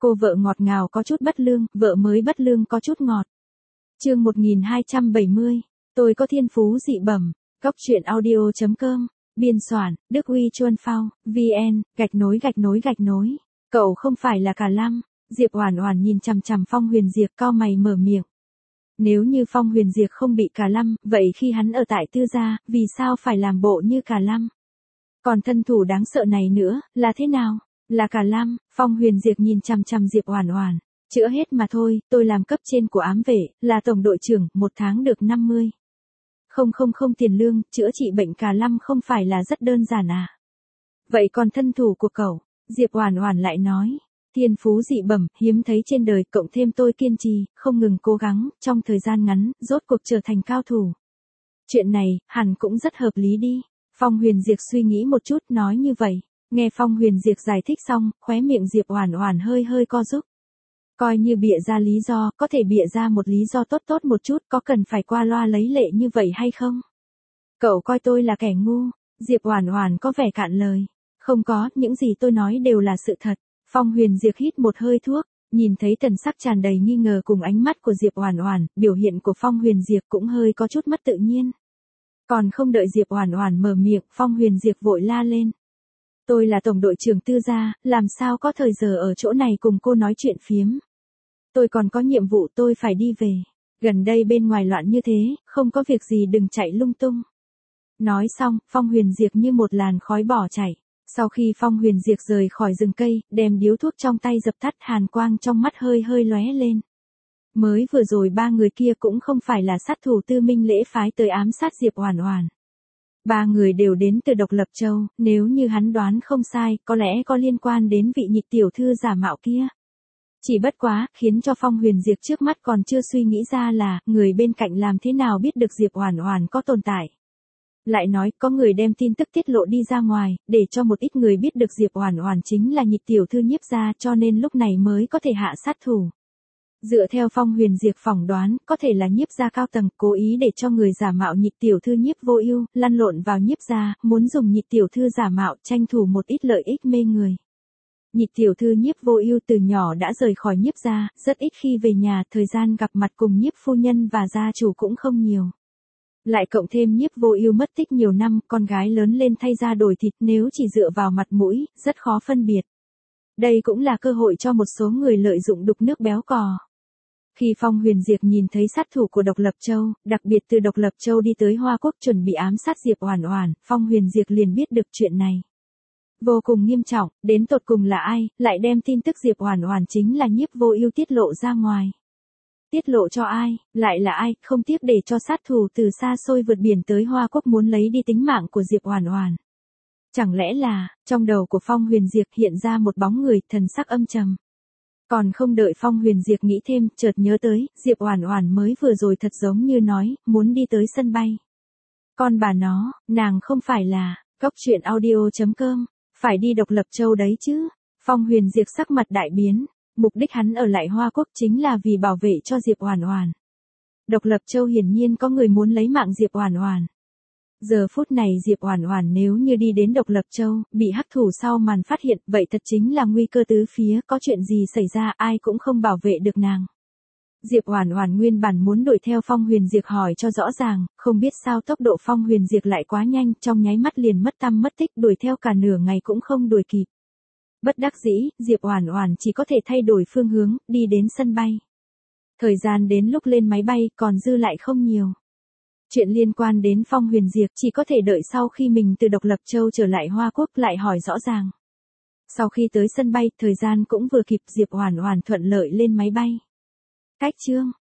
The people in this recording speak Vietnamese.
Cô vợ ngọt ngào có chút bất lương, vợ mới bất lương có chút ngọt. Chương 1270. Tôi có thiên phú dị bẩm. Góc truyện audio.com. Biên soạn, Đức Huy Chuân Phao, VN, _. Cậu không phải là cả lăm. Diệp Oản Oản nhìn chằm chằm Phong Huyền Diệp cau mày mở miệng. Nếu như Phong Huyền Diệp không bị cả lăm, vậy khi hắn ở tại Tư gia, vì sao phải làm bộ như cả lăm? Còn thân thủ đáng sợ này nữa, là thế nào? Là cả lăm. Phong Huyền Diệp nhìn chằm chằm Diệp Oản Oản. Chữa hết mà thôi, tôi làm cấp trên của ám vệ, là tổng đội trưởng, 1 tháng được 50. Không tiền lương, chữa trị bệnh cả lăm không phải là rất đơn giản à? Vậy còn thân thủ của cậu? Diệp Oản Oản lại nói. Thiên phú dị bẩm, hiếm thấy trên đời, cộng thêm tôi kiên trì, không ngừng cố gắng, trong thời gian ngắn, rốt cuộc trở thành cao thủ. Chuyện này, hẳn cũng rất hợp lý đi. Phong Huyền Diệp suy nghĩ một chút, nói như vậy. Nghe Phong Huyền Diệp giải thích xong, khóe miệng Diệp Oản Oản hơi co rúm. Coi như bịa ra lý do, có thể bịa ra một lý do tốt một chút, có cần phải qua loa lấy lệ như vậy hay không? Cậu coi tôi là kẻ ngu. Diệp Oản Oản có vẻ cạn lời. Không có, những gì tôi nói đều là sự thật. Phong Huyền Diệp hít một hơi thuốc, nhìn thấy thần sắc tràn đầy nghi ngờ cùng ánh mắt của Diệp Oản Oản, biểu hiện của Phong Huyền Diệp cũng hơi có chút mất tự nhiên. Còn không đợi Diệp Oản Oản mở miệng, Phong Huyền Diệp vội la lên. Tôi là tổng đội trưởng Tư gia, làm sao có thời giờ ở chỗ này cùng cô nói chuyện phiếm. Tôi còn có nhiệm vụ, tôi phải đi về. Gần đây bên ngoài loạn như thế, không có việc gì đừng chạy lung tung. Nói xong, Phong Huyền Diệp như một làn khói bỏ chạy. Sau khi Phong Huyền Diệp rời khỏi rừng cây, đem điếu thuốc trong tay dập tắt, hàn quang trong mắt hơi lóe lên. Mới vừa rồi 3 người kia cũng không phải là sát thủ Tư Minh Lễ phái tới ám sát Diệp Oản Oản. 3 người đều đến từ Độc Lập Châu, nếu như hắn đoán không sai, có lẽ có liên quan đến vị Nhịch tiểu thư giả mạo kia. Chỉ bất quá, khiến cho Phong Huyền Diệp trước mắt còn chưa suy nghĩ ra là, người bên cạnh làm thế nào biết được Diệp Oản Oản có tồn tại. Lại nói, có người đem tin tức tiết lộ đi ra ngoài, để cho một ít người biết được Diệp Oản Oản chính là Nhịch tiểu thư Nhiếp gia, cho nên lúc này mới có thể hạ sát thủ. Dựa theo Phong Huyền Diệp phỏng đoán, có thể là Nhiếp gia cao tầng cố ý để cho người giả mạo Nhịch tiểu thư Nhiếp Vô Ưu lăn lộn vào Nhiếp gia, muốn dùng Nhịch tiểu thư giả mạo tranh thủ một ít lợi ích mê người. Nhịch tiểu thư Nhiếp Vô Ưu từ nhỏ đã rời khỏi Nhiếp gia, rất ít khi về nhà, thời gian gặp mặt cùng Nhiếp phu nhân và gia chủ cũng không nhiều. Lại cộng thêm Nhiếp Vô Ưu mất tích nhiều năm, con gái lớn lên thay da đổi thịt, nếu chỉ dựa vào mặt mũi, rất khó phân biệt. Đây cũng là cơ hội cho một số người lợi dụng đục nước béo cò. Khi Phong Huyền Diệp nhìn thấy sát thủ của Độc Lập Châu, đặc biệt từ Độc Lập Châu đi tới Hoa Quốc chuẩn bị ám sát Diệp Oản Oản, Phong Huyền Diệp liền biết được chuyện này. Vô cùng nghiêm trọng, đến tột cùng là ai, lại đem tin tức Diệp Oản Oản chính là Nhiếp Vô Ưu tiết lộ ra ngoài. Tiết lộ cho ai, lại là ai, không tiếc để cho sát thủ từ xa xôi vượt biển tới Hoa Quốc muốn lấy đi tính mạng của Diệp Oản Oản. Chẳng lẽ là, trong đầu của Phong Huyền Diệp hiện ra một bóng người, thần sắc âm trầm. Còn không đợi Phong Huyền Diệp nghĩ thêm, chợt nhớ tới, Diệp Oản Oản mới vừa rồi thật giống như nói, muốn đi tới sân bay. Con bà nó, nàng không phải là, Góc truyện audio.com, phải đi Độc Lập Châu đấy chứ. Phong Huyền Diệp sắc mặt đại biến, mục đích hắn ở lại Hoa Quốc chính là vì bảo vệ cho Diệp Oản Oản. Độc Lập Châu hiển nhiên có người muốn lấy mạng Diệp Oản Oản. Giờ phút này Diệp Oản Oản nếu như đi đến Độc Lập Châu, bị hắc thủ sau màn phát hiện, vậy thật chính là nguy cơ tứ phía, có chuyện gì xảy ra ai cũng không bảo vệ được nàng. Diệp Oản Oản nguyên bản muốn đuổi theo Phong Huyền Diệp hỏi cho rõ ràng, không biết sao tốc độ Phong Huyền Diệp lại quá nhanh, trong nháy mắt liền mất tăm mất tích, đuổi theo cả nửa ngày cũng không đuổi kịp. Bất đắc dĩ, Diệp Oản Oản chỉ có thể thay đổi phương hướng, đi đến sân bay. Thời gian đến lúc lên máy bay còn dư lại không nhiều. Chuyện liên quan đến Phong Huyền Diệp chỉ có thể đợi sau khi mình từ Độc Lập Châu trở lại Hoa Quốc lại hỏi rõ ràng. Sau khi tới sân bay, thời gian cũng vừa kịp, Diệp Oản Oản thuận lợi lên máy bay. Cách chương